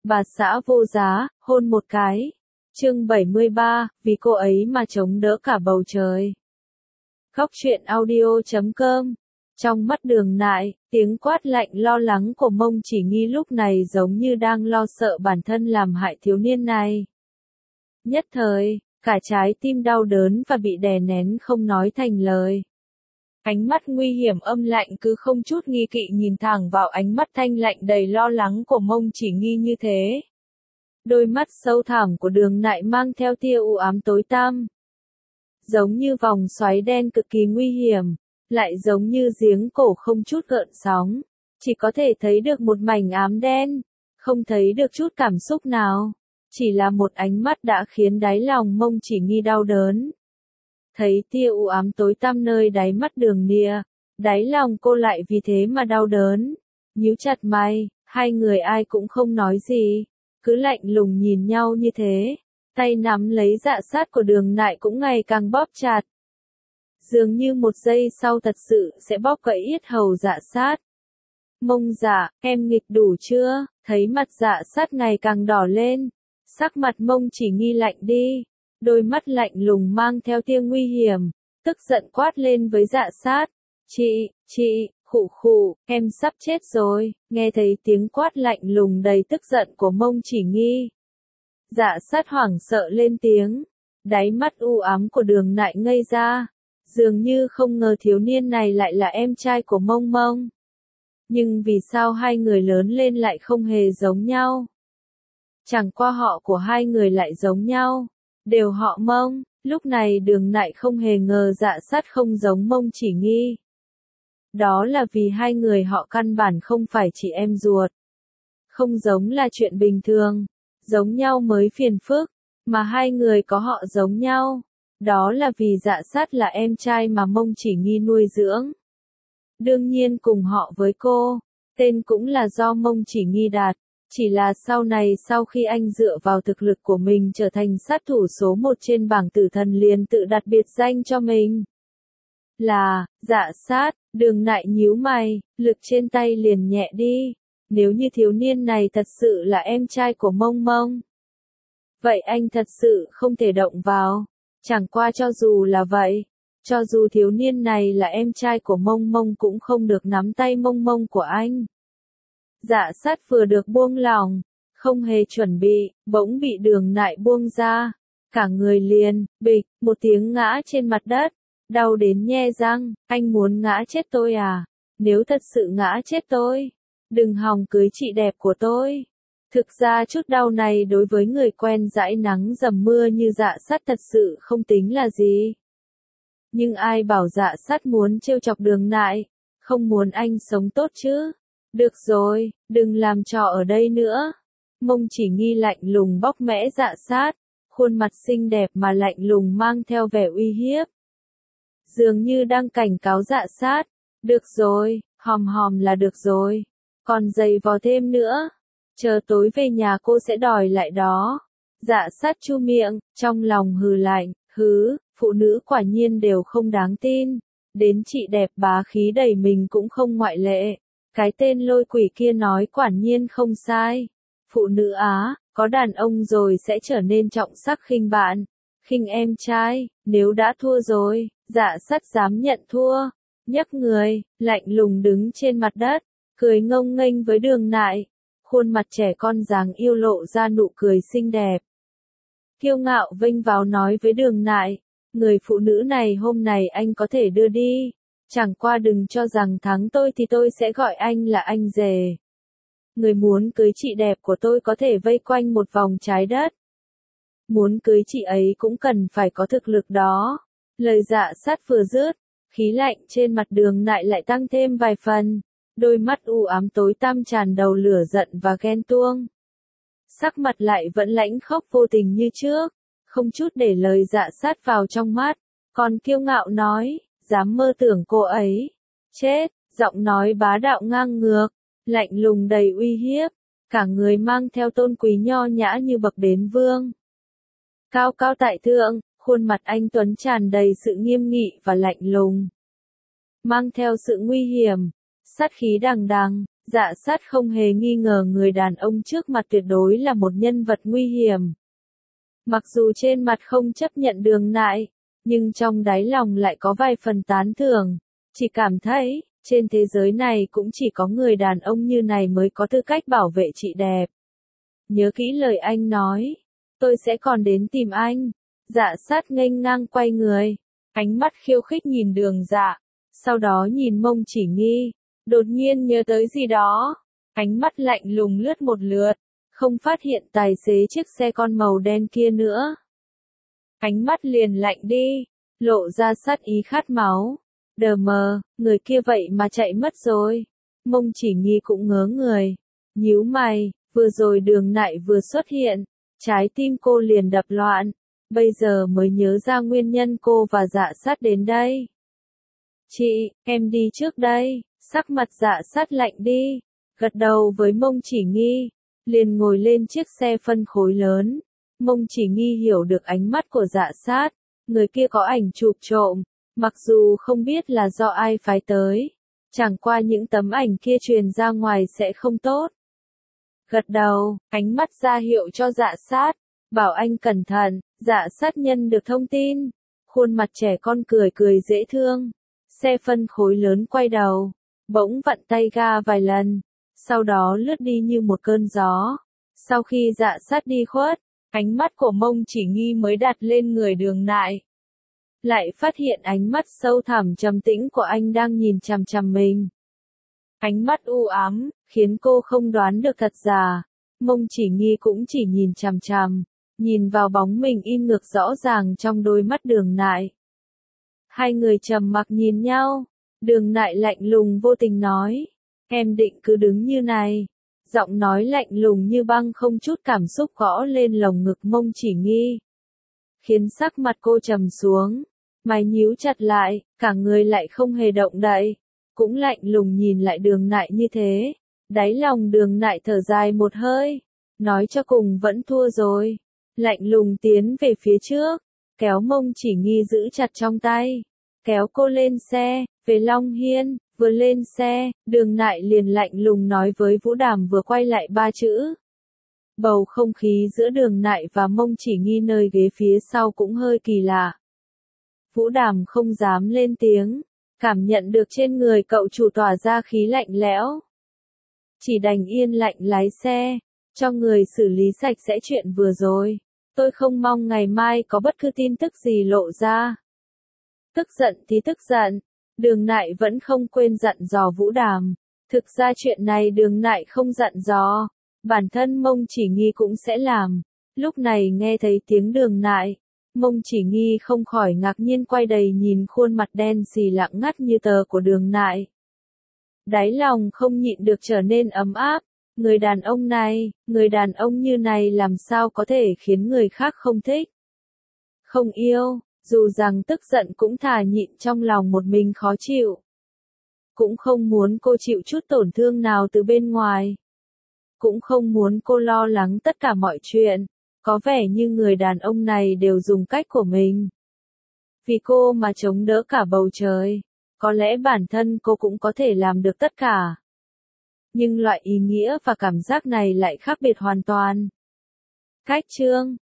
Bà xã vô giá, hôn một cái. Chương 73, vì cô ấy mà chống đỡ cả bầu trời. Góc truyện audio.com. Trong mắt Đường Nại, tiếng quát lạnh lo lắng của Mông Chỉ Nghi lúc này giống như đang lo sợ bản thân làm hại thiếu niên này. Nhất thời, cả trái tim đau đớn và bị đè nén không nói thành lời. Ánh mắt nguy hiểm âm lạnh cứ không chút nghi kỵ nhìn thẳng vào ánh mắt thanh lạnh đầy lo lắng của Mông Chỉ Nghi như thế. Đôi mắt sâu thẳm của Đường Nại mang theo tia u ám tối tăm. Giống như vòng xoáy đen cực kỳ nguy hiểm, lại giống như giếng cổ không chút gợn sóng. Chỉ có thể thấy được một mảnh ám đen, không thấy được chút cảm xúc nào. Chỉ là một ánh mắt đã khiến đáy lòng Mông Chỉ Nghi đau đớn. Thấy tia u ám tối tăm nơi đáy mắt Đường Nia, đáy lòng cô lại vì thế mà đau đớn. Nhíu chặt mày, hai người ai cũng không nói gì, cứ lạnh lùng nhìn nhau như thế. Tay nắm lấy dạ sát của Đường Nại cũng ngày càng bóp chặt. Dường như một giây sau thật sự sẽ bóp gãy yết hầu dạ sát. Mông dạ, em nghịch đủ chưa? Thấy mặt dạ sát ngày càng đỏ lên. Sắc mặt Mông Chỉ Nghi lạnh đi. Đôi mắt lạnh lùng mang theo tia nguy hiểm. Tức giận quát lên với dạ sát. Chị, khụ khụ, em sắp chết rồi. Nghe thấy tiếng quát lạnh lùng đầy tức giận của Mông Chỉ Nghi. Dạ sát hoảng sợ lên tiếng. Đáy mắt u ám của Đường Nại ngây ra. Dường như không ngờ thiếu niên này lại là em trai của Mông Mông. Nhưng vì sao hai người lớn lên lại không hề giống nhau? Chẳng qua họ của hai người lại giống nhau. Đều họ Mông. Lúc này Đường Nại không hề ngờ dạ sát không giống Mông Chỉ Nghi. Đó là vì hai người họ căn bản không phải chị em ruột. Không giống là chuyện bình thường. Giống nhau mới phiền phức. Mà hai người có họ giống nhau. Đó là vì dạ sát là em trai mà Mông Chỉ Nghi nuôi dưỡng. Đương nhiên cùng họ với cô. Tên cũng là do Mông Chỉ Nghi đặt. Chỉ là sau này sau khi anh dựa vào thực lực của mình trở thành sát thủ số 1 trên bảng tử thần liền tự đặt biệt danh cho mình. Là, dạ sát, Đường Nại nhíu mày, lực trên tay liền nhẹ đi. Nếu như thiếu niên này thật sự là em trai của Mông Mông. Vậy anh thật sự không thể động vào. Chẳng qua cho dù là vậy. Cho dù thiếu niên này là em trai của Mông Mông cũng không được nắm tay Mông Mông của anh. Dạ sát vừa được buông lỏng, không hề chuẩn bị, bỗng bị Đường Nại buông ra. Cả người liền, bịch, một tiếng ngã trên mặt đất. Đau đến nhe răng, anh muốn ngã chết tôi à? Nếu thật sự ngã chết tôi, đừng hòng cưới chị đẹp của tôi. Thực ra chút đau này đối với người quen dãi nắng dầm mưa như dạ sát thật sự không tính là gì. Nhưng ai bảo dạ sát muốn trêu chọc Đường Nại, không muốn anh sống tốt chứ. Được rồi, đừng làm trò ở đây nữa. Mông Chỉ Nghi lạnh lùng bóc mẽ dạ sát, khuôn mặt xinh đẹp mà lạnh lùng mang theo vẻ uy hiếp. Dường như đang cảnh cáo dạ sát. Được rồi, hòm hòm là được rồi. Còn giày vò thêm nữa. Chờ tối về nhà cô sẽ đòi lại đó. Dạ sát chu miệng, trong lòng hừ lạnh, phụ nữ quả nhiên đều không đáng tin. Đến chị đẹp bá khí đầy mình cũng không ngoại lệ. Cái tên Lôi Quỷ kia nói quả nhiên không sai. Phụ nữ á, có đàn ông rồi sẽ trở nên trọng sắc khinh bạn. Khinh em trai, nếu đã thua rồi, dạ sát dám nhận thua. Nhấc người, lạnh lùng đứng trên mặt đất, cười ngông nghênh với Đường Nại. Khuôn mặt trẻ con dáng yêu lộ ra nụ cười xinh đẹp. Kiêu ngạo vênh váo nói với Đường Nại, người phụ nữ này hôm nay anh có thể đưa đi. Chẳng qua đừng cho rằng thắng tôi thì tôi sẽ gọi anh là anh rể. Người muốn cưới chị đẹp của tôi có thể vây quanh một vòng trái đất. Muốn cưới chị ấy cũng cần phải có thực lực đó. Lời dạ sát vừa dứt, khí lạnh trên mặt Đường Nại lại tăng thêm vài phần. Đôi mắt u ám tối tăm tràn đầu lửa giận và ghen tuông. Sắc mặt lại vẫn lãnh khốc vô tình như trước, không chút để lời dạ sát vào trong mắt, còn kiêu ngạo nói, dám mơ tưởng cô ấy. Chết, giọng nói bá đạo ngang ngược, lạnh lùng đầy uy hiếp, cả người mang theo tôn quý nho nhã như bậc đế vương. Cao cao tại thượng, khuôn mặt anh tuấn tràn đầy sự nghiêm nghị và lạnh lùng. Mang theo sự nguy hiểm, sát khí đằng đằng, Dạ sát không hề nghi ngờ người đàn ông trước mặt tuyệt đối là một nhân vật nguy hiểm. Mặc dù trên mặt không chấp nhận Đường Nại, nhưng trong đáy lòng lại có vài phần tán thưởng, chỉ cảm thấy, trên thế giới này cũng chỉ có người đàn ông như này mới có tư cách bảo vệ chị đẹp. Nhớ kỹ lời anh nói, tôi sẽ còn đến tìm anh. Dạ sát nghênh ngang quay người, ánh mắt khiêu khích nhìn Đường Dạ, sau đó nhìn Mông Chỉ Nghi, đột nhiên nhớ tới gì đó, ánh mắt lạnh lùng lướt một lượt, không phát hiện tài xế chiếc xe con màu đen kia nữa. Ánh mắt liền lạnh đi, lộ ra sát ý khát máu. Đờ mờ, người kia vậy mà chạy mất rồi. Mông Chỉ Nghi cũng ngớ người, nhíu mày, vừa rồi Đường Nại vừa xuất hiện, trái tim cô liền đập loạn, bây giờ mới nhớ ra nguyên nhân cô và Dạ sát đến đây. Chị, em đi trước đây. Sắc mặt Dạ sát lạnh đi, gật đầu với Mông Chỉ Nghi, liền ngồi lên chiếc xe phân khối lớn. Mông Chỉ Nghi hiểu được ánh mắt của Dạ sát, người kia có ảnh chụp trộm, mặc dù không biết là do ai phái tới, chẳng qua những tấm ảnh kia truyền ra ngoài sẽ không tốt. Gật đầu, ánh mắt ra hiệu cho Dạ sát, bảo anh cẩn thận. Dạ sát nhân được thông tin, khuôn mặt trẻ con cười cười dễ thương. Xe phân khối lớn quay đầu, bỗng vặn tay ga vài lần, sau đó lướt đi như một cơn gió. Sau khi Dạ sát đi khuất, ánh mắt của Mông Chỉ Nghi mới đặt lên người Đường Nại. Lại phát hiện ánh mắt sâu thẳm trầm tĩnh của anh đang nhìn chằm chằm mình. Ánh mắt u ám, khiến cô không đoán được thật giả. Mông Chỉ Nghi cũng chỉ nhìn chằm chằm, nhìn vào bóng mình in ngược rõ ràng trong đôi mắt Đường Nại. Hai người trầm mặc nhìn nhau, Đường Nại lạnh lùng vô tình nói, em định cứ đứng như này. Giọng nói lạnh lùng như băng không chút cảm xúc gõ lên lồng ngực Mông Chỉ Nghi, khiến sắc mặt cô trầm xuống, mày nhíu chặt lại, cả người lại không hề động đậy, cũng lạnh lùng nhìn lại Đường Nại như thế. Đáy lòng Đường Nại thở dài một hơi, nói cho cùng vẫn thua rồi, lạnh lùng tiến về phía trước, kéo Mông Chỉ Nghi giữ chặt trong tay, kéo cô lên xe, về Long Hiên. Vừa lên xe, Đường Nại liền lạnh lùng nói với Vũ Đàm vừa quay lại 3 chữ. Bầu không khí giữa Đường Nại và Mông Chỉ Nghi nơi ghế phía sau cũng hơi kỳ lạ. Vũ Đàm không dám lên tiếng, cảm nhận được trên người cậu chủ tỏa ra khí lạnh lẽo. Chỉ đành yên lặng lái xe, cho người xử lý sạch sẽ chuyện vừa rồi. Tôi không mong ngày mai có bất cứ tin tức gì lộ ra. Tức giận thì tức giận. Đường Nại vẫn không quên dặn dò Vũ Đàm. Thực ra chuyện này Đường Nại không dặn dò, bản thân Mông Chỉ Nghi cũng sẽ làm. Lúc này nghe thấy tiếng Đường Nại, Mông Chỉ Nghi không khỏi ngạc nhiên quay đầy nhìn khuôn mặt đen xì lặng ngắt như tờ của Đường Nại. Đáy lòng không nhịn được trở nên ấm áp. Người đàn ông này, người đàn ông như này làm sao có thể khiến người khác không thích, không yêu. Dù rằng tức giận cũng thà nhịn trong lòng một mình khó chịu. Cũng không muốn cô chịu chút tổn thương nào từ bên ngoài. Cũng không muốn cô lo lắng tất cả mọi chuyện. Có vẻ như người đàn ông này đều dùng cách của mình. Vì cô mà chống đỡ cả bầu trời. Có lẽ bản thân cô cũng có thể làm được tất cả. Nhưng loại ý nghĩa và cảm giác này lại khác biệt hoàn toàn. Cách chương